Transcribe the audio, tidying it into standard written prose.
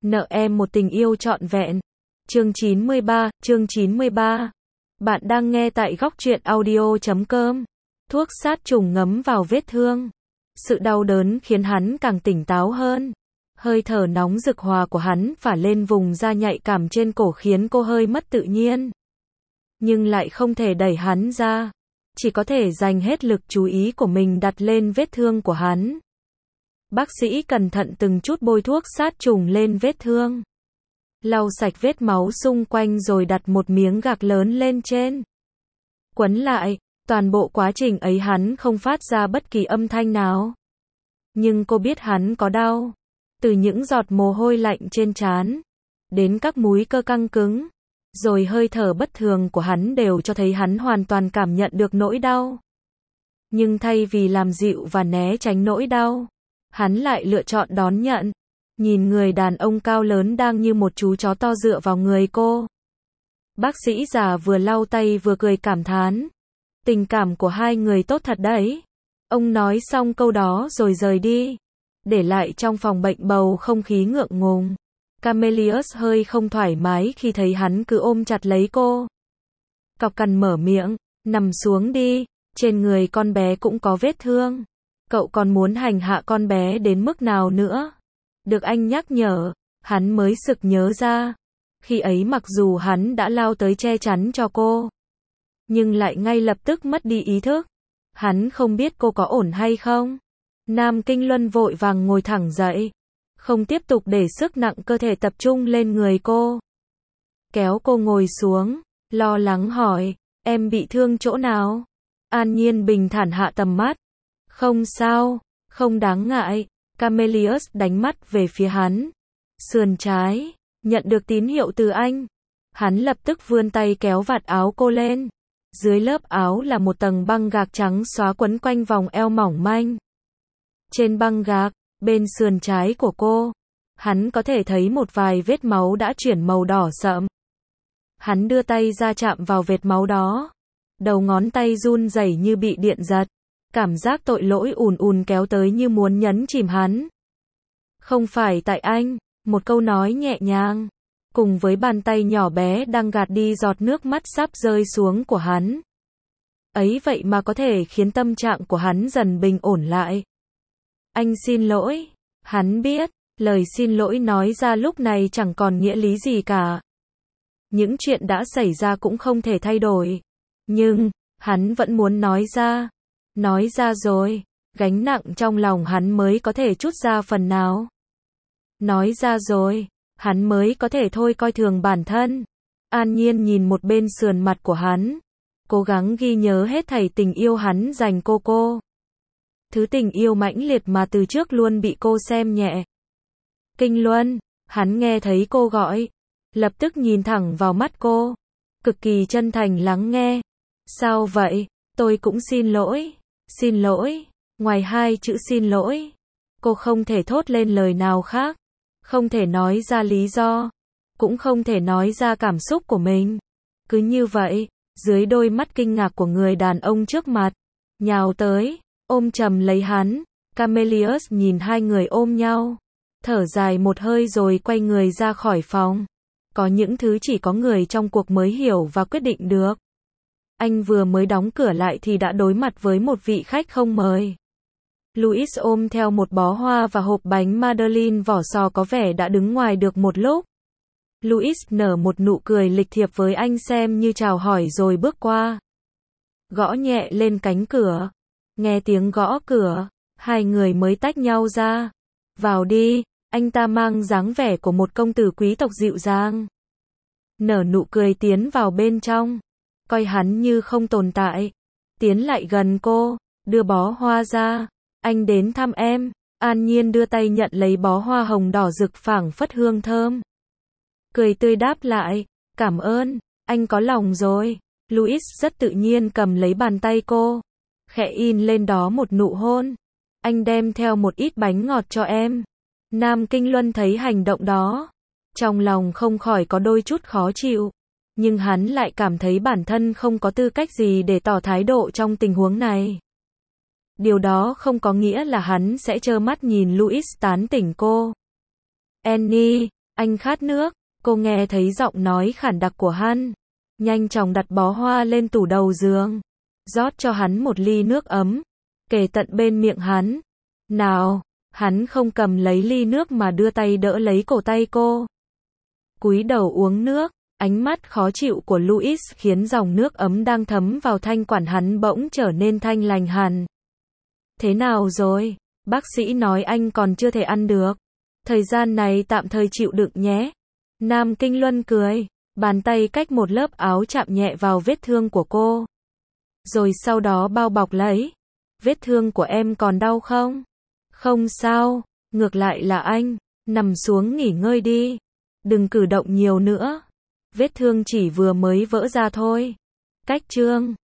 Nợ em một tình yêu trọn vẹn. Chương 93. Bạn đang nghe tại góc truyện audio.com. Thuốc sát trùng ngấm vào vết thương. Sự đau đớn khiến hắn càng tỉnh táo hơn. Hơi thở nóng rực hòa của hắn phả lên vùng da nhạy cảm trên cổ khiến cô hơi mất tự nhiên. Nhưng lại không thể đẩy hắn ra. Chỉ có thể dành hết lực chú ý của mình đặt lên vết thương của hắn. Bác sĩ cẩn thận từng chút bôi thuốc sát trùng lên vết thương. Lau sạch vết máu xung quanh rồi đặt một miếng gạc lớn lên trên. Quấn lại, toàn bộ quá trình ấy hắn không phát ra bất kỳ âm thanh nào. Nhưng cô biết hắn có đau. Từ những giọt mồ hôi lạnh trên trán, đến các múi cơ căng cứng, rồi hơi thở bất thường của hắn đều cho thấy hắn hoàn toàn cảm nhận được nỗi đau. Nhưng thay vì làm dịu và né tránh nỗi đau, hắn lại lựa chọn đón nhận. Nhìn người đàn ông cao lớn đang như một chú chó to dựa vào người cô. Bác sĩ già vừa lau tay vừa cười cảm thán. Tình cảm của hai người tốt thật đấy. Ông nói xong câu đó rồi rời đi. Để lại trong phòng bệnh bầu không khí ngượng ngùng. Camellius hơi không thoải mái khi thấy hắn cứ ôm chặt lấy cô. Cọc cằn mở miệng, nằm xuống đi, trên người con bé cũng có vết thương. Cậu còn muốn hành hạ con bé đến mức nào nữa? Được anh nhắc nhở, hắn mới sực nhớ ra. Khi ấy mặc dù hắn đã lao tới che chắn cho cô, nhưng lại ngay lập tức mất đi ý thức. Hắn không biết cô có ổn hay không. Nam Kinh Luân vội vàng ngồi thẳng dậy, không tiếp tục để sức nặng cơ thể tập trung lên người cô. Kéo cô ngồi xuống, lo lắng hỏi, em bị thương chỗ nào? An Nhiên bình thản hạ tầm mắt. Không sao, không đáng ngại. Camellius đánh mắt về phía hắn. Sườn trái, nhận được tín hiệu từ anh. Hắn lập tức vươn tay kéo vạt áo cô lên. Dưới lớp áo là một tầng băng gạc trắng xóa quấn quanh vòng eo mỏng manh. Trên băng gạc, bên sườn trái của cô, hắn có thể thấy một vài vết máu đã chuyển màu đỏ sậm. Hắn đưa tay ra chạm vào vệt máu đó. Đầu ngón tay run rẩy như bị điện giật. Cảm giác tội lỗi ùn ùn kéo tới như muốn nhấn chìm hắn. Không phải tại anh, một câu nói nhẹ nhàng, cùng với bàn tay nhỏ bé đang gạt đi giọt nước mắt sắp rơi xuống của hắn. Ấy vậy mà có thể khiến tâm trạng của hắn dần bình ổn lại. Anh xin lỗi. Hắn biết, lời xin lỗi nói ra lúc này chẳng còn nghĩa lý gì cả. Những chuyện đã xảy ra cũng không thể thay đổi. Nhưng, hắn vẫn muốn nói ra. Nói ra rồi, gánh nặng trong lòng hắn mới có thể trút ra phần nào. Nói ra rồi, hắn mới có thể thôi coi thường bản thân. An Nhiên nhìn một bên sườn mặt của hắn, cố gắng ghi nhớ hết thảy tình yêu hắn dành cô. Thứ tình yêu mãnh liệt mà từ trước luôn bị cô xem nhẹ. Kinh Luân, hắn nghe thấy cô gọi, lập tức nhìn thẳng vào mắt cô, cực kỳ chân thành lắng nghe. Sao vậy? Tôi cũng xin lỗi. Xin lỗi. Ngoài hai chữ xin lỗi, cô không thể thốt lên lời nào khác. Không thể nói ra lý do. Cũng không thể nói ra cảm xúc của mình. Cứ như vậy, dưới đôi mắt kinh ngạc của người đàn ông trước mặt, nhào tới, ôm chầm lấy hắn. Camellius nhìn hai người ôm nhau, thở dài một hơi rồi quay người ra khỏi phòng. Có những thứ chỉ có người trong cuộc mới hiểu và quyết định được. Anh vừa mới đóng cửa lại thì đã đối mặt với một vị khách không mời. Louis ôm theo một bó hoa và hộp bánh Madeleine vỏ sò có vẻ đã đứng ngoài được một lúc. Louis nở một nụ cười lịch thiệp với anh xem như chào hỏi rồi bước qua. Gõ nhẹ lên cánh cửa. Nghe tiếng gõ cửa, hai người mới tách nhau ra. Vào đi, anh ta mang dáng vẻ của một công tử quý tộc dịu dàng. Nở nụ cười tiến vào bên trong. Coi hắn như không tồn tại. Tiến lại gần cô, đưa bó hoa ra. Anh đến thăm em. An Nhiên đưa tay nhận lấy bó hoa hồng đỏ rực phảng phất hương thơm. Cười tươi đáp lại, cảm ơn, anh có lòng rồi. Louis rất tự nhiên cầm lấy bàn tay cô, khẽ in lên đó một nụ hôn. Anh đem theo một ít bánh ngọt cho em. Nam Kinh Luân thấy hành động đó, trong lòng không khỏi có đôi chút khó chịu. Nhưng hắn lại cảm thấy bản thân không có tư cách gì để tỏ thái độ trong tình huống này. Điều đó không có nghĩa là hắn sẽ trơ mắt nhìn Louis tán tỉnh cô. Annie, Anh khát nước. Cô nghe thấy giọng nói khản đặc của hắn. Nhanh chóng đặt bó hoa lên tủ đầu giường. Rót cho hắn một ly nước ấm. Kề tận bên miệng hắn. Nào. Hắn không cầm lấy ly nước mà đưa tay đỡ lấy cổ tay cô. Cúi đầu uống nước. Ánh mắt khó chịu của Louis khiến dòng nước ấm đang thấm vào thanh quản hắn bỗng trở nên thanh lành hẳn. Thế nào rồi? Bác sĩ nói anh còn chưa thể ăn được. Thời gian này tạm thời chịu đựng nhé. Nam Kinh Luân cười. Bàn tay cách một lớp áo chạm nhẹ vào vết thương của cô. Rồi sau đó bao bọc lấy. Vết thương của em còn đau không? Không sao. Ngược lại là anh. Nằm xuống nghỉ ngơi đi. Đừng cử động nhiều nữa. Vết thương chỉ vừa mới vỡ ra thôi. Cách chương